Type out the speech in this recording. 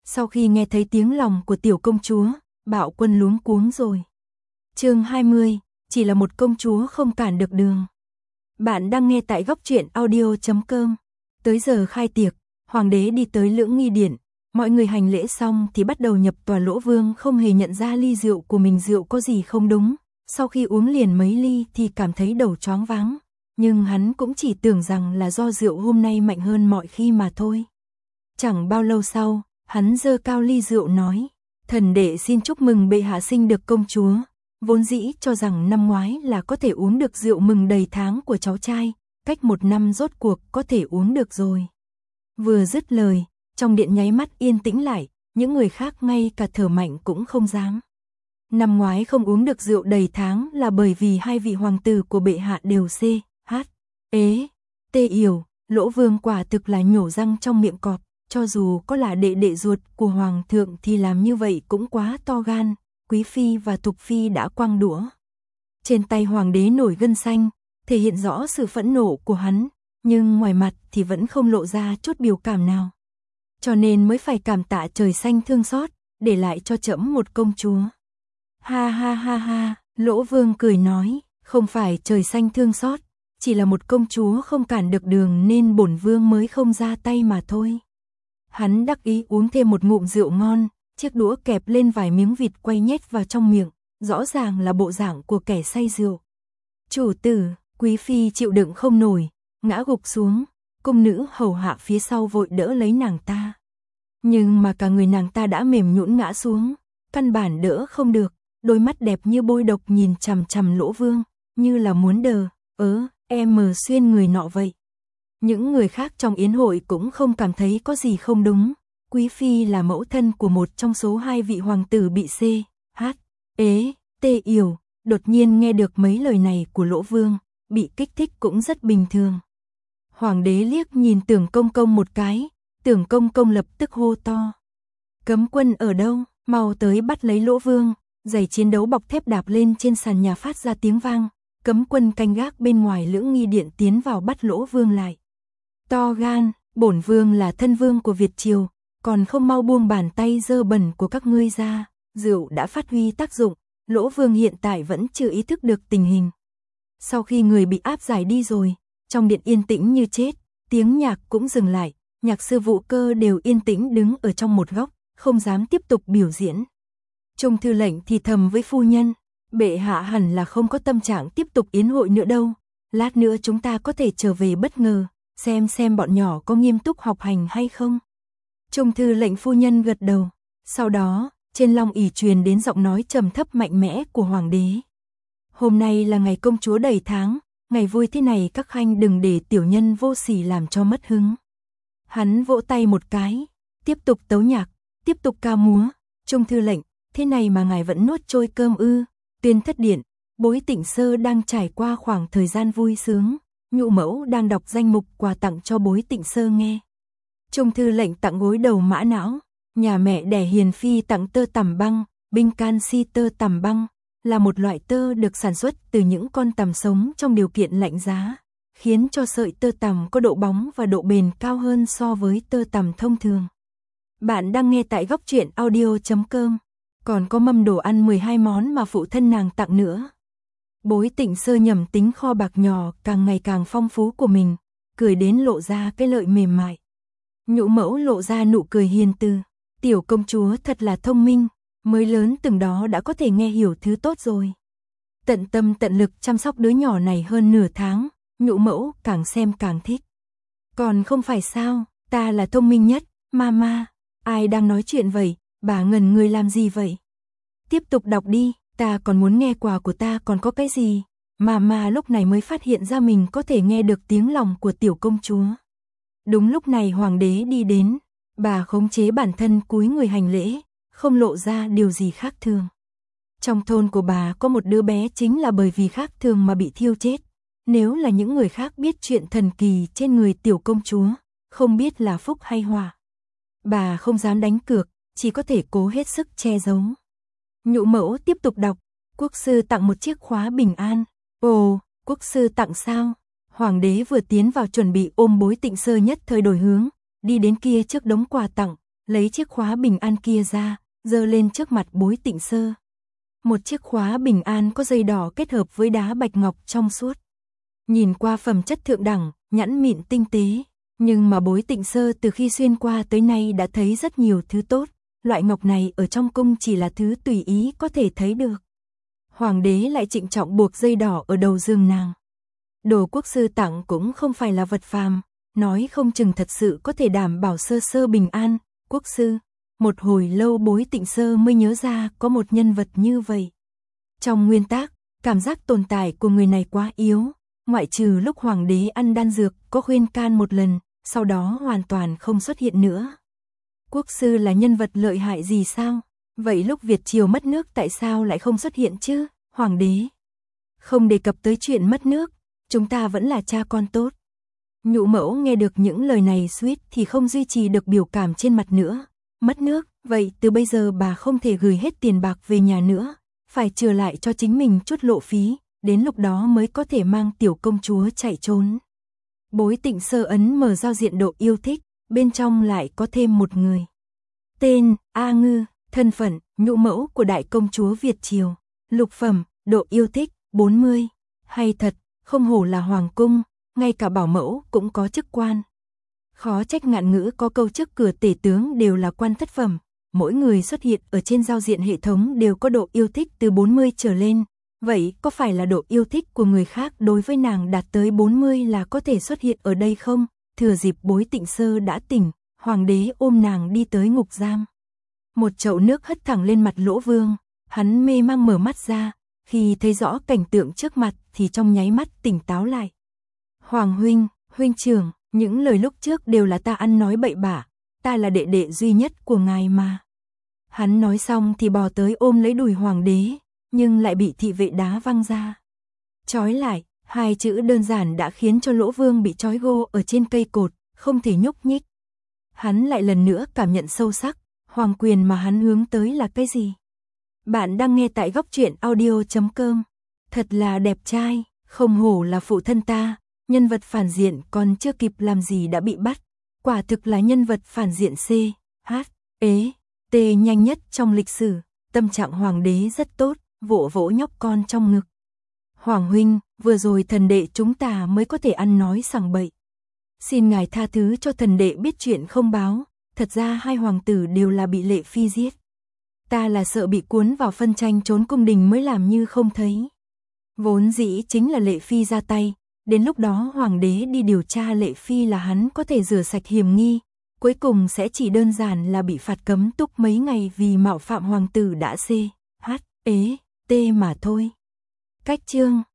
Sau khi nghe thấy tiếng lòng của tiểu công chúa, Bạo Quân luống cuống rồi. Chương 20, chỉ là một công chúa không cản được đường. Bạn đang nghe tại góc truyện audio.com. Tới giờ khai tiệc, hoàng đế đi tới Lưỡng Nghi Điện, mọi người hành lễ xong thì bắt đầu nhập tòa. Lỗ Vương không hề nhận ra ly rượu của mình rượu có gì không đúng, sau khi uống liền mấy ly thì cảm thấy đầu choáng váng, nhưng hắn cũng chỉ tưởng rằng là do rượu hôm nay mạnh hơn mọi khi mà thôi. Chẳng bao lâu sau, hắn giơ cao ly rượu nói: "Thần đệ xin chúc mừng bệ hạ sinh được công chúa, vốn dĩ cho rằng năm ngoái là có thể uống được rượu mừng đầy tháng của cháu trai, cách 1 năm rốt cuộc có thể uống được rồi." Vừa dứt lời, trong điện nháy mắt yên tĩnh lại, những người khác ngay cả thở mạnh cũng không dám. Năm ngoái không uống được rượu đầy tháng là bởi vì 2 vị hoàng tử của bệ hạ đều tê yểu. Lỗ Vương quả thực là nhổ răng trong miệng cọp, cho dù có là đệ đệ ruột của hoàng thượng thì làm như vậy cũng quá to gan. Quý phi và Thục phi đã quăng đũa. Trên tay hoàng đế nổi gân xanh, thể hiện rõ sự phẫn nộ của hắn, nhưng ngoài mặt thì vẫn không lộ ra chút biểu cảm nào. Cho nên mới phải cảm tạ trời xanh thương xót, để lại cho trẫm một công chúa. Ha ha ha ha, Lỗ Vương cười nói, không phải trời xanh thương xót, chỉ là một công chúa không cản được đường nên bổn vương mới không ra tay mà thôi. Hắn đắc ý uống thêm một ngụm rượu ngon, chiếc đũa kẹp lên vài miếng vịt quay nhét vào trong miệng, rõ ràng là bộ dạng của kẻ say rượu. Chủ tử, quý phi chịu đựng không nổi, ngã gục xuống, cung nữ hầu hạ phía sau vội đỡ lấy nàng ta. Nhưng mà cả người nàng ta đã mềm nhũn ngã xuống, căn bản đỡ không được, đôi mắt đẹp như bôi độc nhìn chằm chằm Lỗ Vương, như là muốn em xuyên người nọ vậy. Những người khác trong yến hội cũng không cảm thấy có gì không đúng. Quý phi là mẫu thân của một trong số 2 vị hoàng tử bị tê yểu, đột nhiên nghe được mấy lời này của Lỗ Vương, bị kích thích cũng rất bình thường. Hoàng đế liếc nhìn Tưởng Công Công một cái, Tưởng Công Công lập tức hô to: "Cấm quân ở đâu, mau tới bắt lấy Lỗ Vương." Giày chiến đấu bọc thép đạp lên trên sàn nhà phát ra tiếng vang, cấm quân canh gác bên ngoài Lưỡng Nghi Điện tiến vào bắt Lỗ Vương lại. To gan, bổn vương là thân vương của Việt triều, còn không mau buông bàn tay dơ bẩn của các ngươi ra. Rượu đã phát huy tác dụng, Lỗ Vương hiện tại vẫn chưa ý thức được tình hình. Sau khi người bị áp giải đi rồi, trong điện yên tĩnh như chết, tiếng nhạc cũng dừng lại, nhạc sư Vũ Cơ đều yên tĩnh đứng ở trong một góc, không dám tiếp tục biểu diễn. Trung thư lệnh thì thầm với phu nhân: "Bệ hạ hẳn là không có tâm trạng tiếp tục yến hội nữa đâu, lát nữa chúng ta có thể trở về bất ngờ, xem bọn nhỏ có nghiêm túc học hành hay không." Trung thư lệnh phu nhân gật đầu, sau đó, trên long ỷ truyền đến giọng nói trầm thấp mạnh mẽ của hoàng đế: "Hôm nay là ngày công chúa đầy tháng, ngày vui thế này các khanh đừng để tiểu nhân vô sỉ làm cho mất hứng." Hắn vỗ tay một cái, tiếp tục tấu nhạc, tiếp tục ca múa. Trung thư lệnh: "Thế này mà ngài vẫn nuốt trôi cơm ư?" Tuyên thất điện, Bối Tịnh Sơ đang trải qua khoảng thời gian vui sướng, Nhũ mẫu đang đọc danh mục quà tặng cho Bối Tịnh Sơ nghe. Trung thư lệnh tặng gối đầu mã não, nhà mẹ đẻ hiền phi tặng tơ tằm băng, binh canxi tơ tằm băng, là một loại tơ được sản xuất từ những con tằm sống trong điều kiện lạnh giá, khiến cho sợi tơ tằm có độ bóng và độ bền cao hơn so với tơ tằm thông thường. Bạn đang nghe tại góc truyện audio.com. Còn có mâm đồ ăn 12 món mà phụ thân nàng tặng nữa. Bối Tịnh Sơ nhầm tính kho bạc nhỏ càng ngày càng phong phú của mình, cười đến lộ ra cái lợi mềm mại. Nhũ mẫu lộ ra nụ cười hiền từ: "Tiểu công chúa thật là thông minh, mới lớn từng đó đã có thể nghe hiểu thứ tốt rồi. Tận tâm tận lực chăm sóc đứa nhỏ này hơn nửa tháng." Nhũ mẫu càng xem càng thích. "Còn không phải sao, ta là thông minh nhất, mama." Ai đang nói chuyện vậy, bà ngẩn người làm gì vậy? "Tiếp tục đọc đi, ta còn muốn nghe quà của ta còn có cái gì." Mama lúc này mới phát hiện ra mình có thể nghe được tiếng lòng của tiểu công chúa. Đúng lúc này hoàng đế đi đến, bà khống chế bản thân cúi người hành lễ, không lộ ra điều gì khác thường. Trong thôn của bà có một đứa bé chính là bởi vì khác thường mà bị thiêu chết. Nếu là những người khác biết chuyện thần kỳ trên người tiểu công chúa, không biết là phúc hay họa. Bà không dám đánh cược, chỉ có thể cố hết sức che giấu. Nhũ mẫu tiếp tục đọc: "Quốc sư tặng một chiếc khóa bình an." "Ồ, quốc sư tặng sao?" Hoàng đế vừa tiến vào chuẩn bị ôm Bối Tịnh Sơ nhất thời đổi hướng, đi đến kia trước đống quà tặng, lấy chiếc khóa bình an kia ra, giơ lên trước mặt Bối Tịnh Sơ. Một chiếc khóa bình an có dây đỏ kết hợp với đá bạch ngọc trong suốt. Nhìn qua phẩm chất thượng đẳng, nhẵn mịn tinh tế, nhưng mà Bối Tịnh Sơ từ khi xuyên qua tới nay đã thấy rất nhiều thứ tốt, loại ngọc này ở trong cung chỉ là thứ tùy ý có thể thấy được. Hoàng đế lại trịnh trọng buộc dây đỏ ở đầu giường nàng. Đồ quốc sư tặng cũng không phải là vật phàm, nói không chừng thật sự có thể đảm bảo Sơ Sơ bình an. Quốc sư, một hồi lâu Bối Tịnh Sơ mới nhớ ra có một nhân vật như vậy. Trong nguyên tắc, cảm giác tồn tại của người này quá yếu, ngoại trừ lúc hoàng đế ăn đan dược có khuyên can một lần, sau đó hoàn toàn không xuất hiện nữa. Quốc sư là nhân vật lợi hại gì sao? Vậy lúc Việt Triều mất nước tại sao lại không xuất hiện chứ? Hoàng đế không đề cập tới chuyện mất nước, chúng ta vẫn là cha con tốt. Nhũ mẫu nghe được những lời này suýt thì không duy trì được biểu cảm trên mặt nữa. Mất nước, vậy từ bây giờ bà không thể gửi hết tiền bạc về nhà nữa, phải trừ lại cho chính mình chút lộ phí, đến lúc đó mới có thể mang tiểu công chúa chạy trốn. Bối Tịnh Sơ ấn mở giao diện độ yêu thích, bên trong lại có thêm một người. Tên, A Ngư, thân phận, nhũ mẫu của đại công chúa Việt Triều, lục phẩm, độ yêu thích, 40. Hay thật, không hổ là hoàng cung, ngay cả bảo mẫu cũng có chức quan. Khó trách Ngạn Ngữ có câu trước cửa tể tướng đều là quan thất phẩm, mỗi người xuất hiện ở trên giao diện hệ thống đều có độ yêu thích từ 40 trở lên. Vậy có phải là độ yêu thích của người khác đối với nàng đạt tới 40 là có thể xuất hiện ở đây không? Thừa dịp Bối Tịnh Sơ đã tỉnh, hoàng đế ôm nàng đi tới ngục giam. Một chậu nước hất thẳng lên mặt Lỗ Vương, hắn mê mang mở mắt ra, khi thấy rõ cảnh tượng trước mặt thì trong nháy mắt tỉnh táo lại. Hoàng huynh, huynh trưởng, những lời lúc trước đều là ta ăn nói bậy bạ, ta là đệ đệ duy nhất của ngài mà. Hắn nói xong thì bò tới ôm lấy đùi hoàng đế, nhưng lại bị thị vệ đá văng ra. Trói lại, hai chữ đơn giản đã khiến cho Lỗ Vương bị trói gô ở trên cây cột, không thể nhúc nhích. Hắn lại lần nữa cảm nhận sâu sắc, hoàng quyền mà hắn hướng tới là cái gì? Bạn đang nghe tại Góc Truyện Audio.com. Thật là đẹp trai, không hổ là phụ thân ta, nhân vật phản diện còn chưa kịp làm gì đã bị bắt. Quả thực là nhân vật phản diện C, H, E, T nhanh nhất trong lịch sử. Tâm trạng hoàng đế rất tốt, vỗ vỗ nhóc con trong ngực. Hoàng huynh, vừa rồi thần đệ chúng ta mới có thể ăn nói sằng bậy. Xin ngài tha thứ cho thần đệ biết chuyện không báo, thật ra hai hoàng tử đều là bị Lệ Phi giết. Ta là sợ bị cuốn vào phân tranh trốn cung đình mới làm như không thấy. Vốn dĩ chính là Lệ Phi ra tay, đến lúc đó hoàng đế đi điều tra Lệ Phi là hắn có thể rửa sạch hiểm nghi, cuối cùng sẽ chỉ đơn giản là bị phạt cấm túc mấy ngày vì mạo phạm hoàng tử đã C, H, E, T mà thôi. Cách chương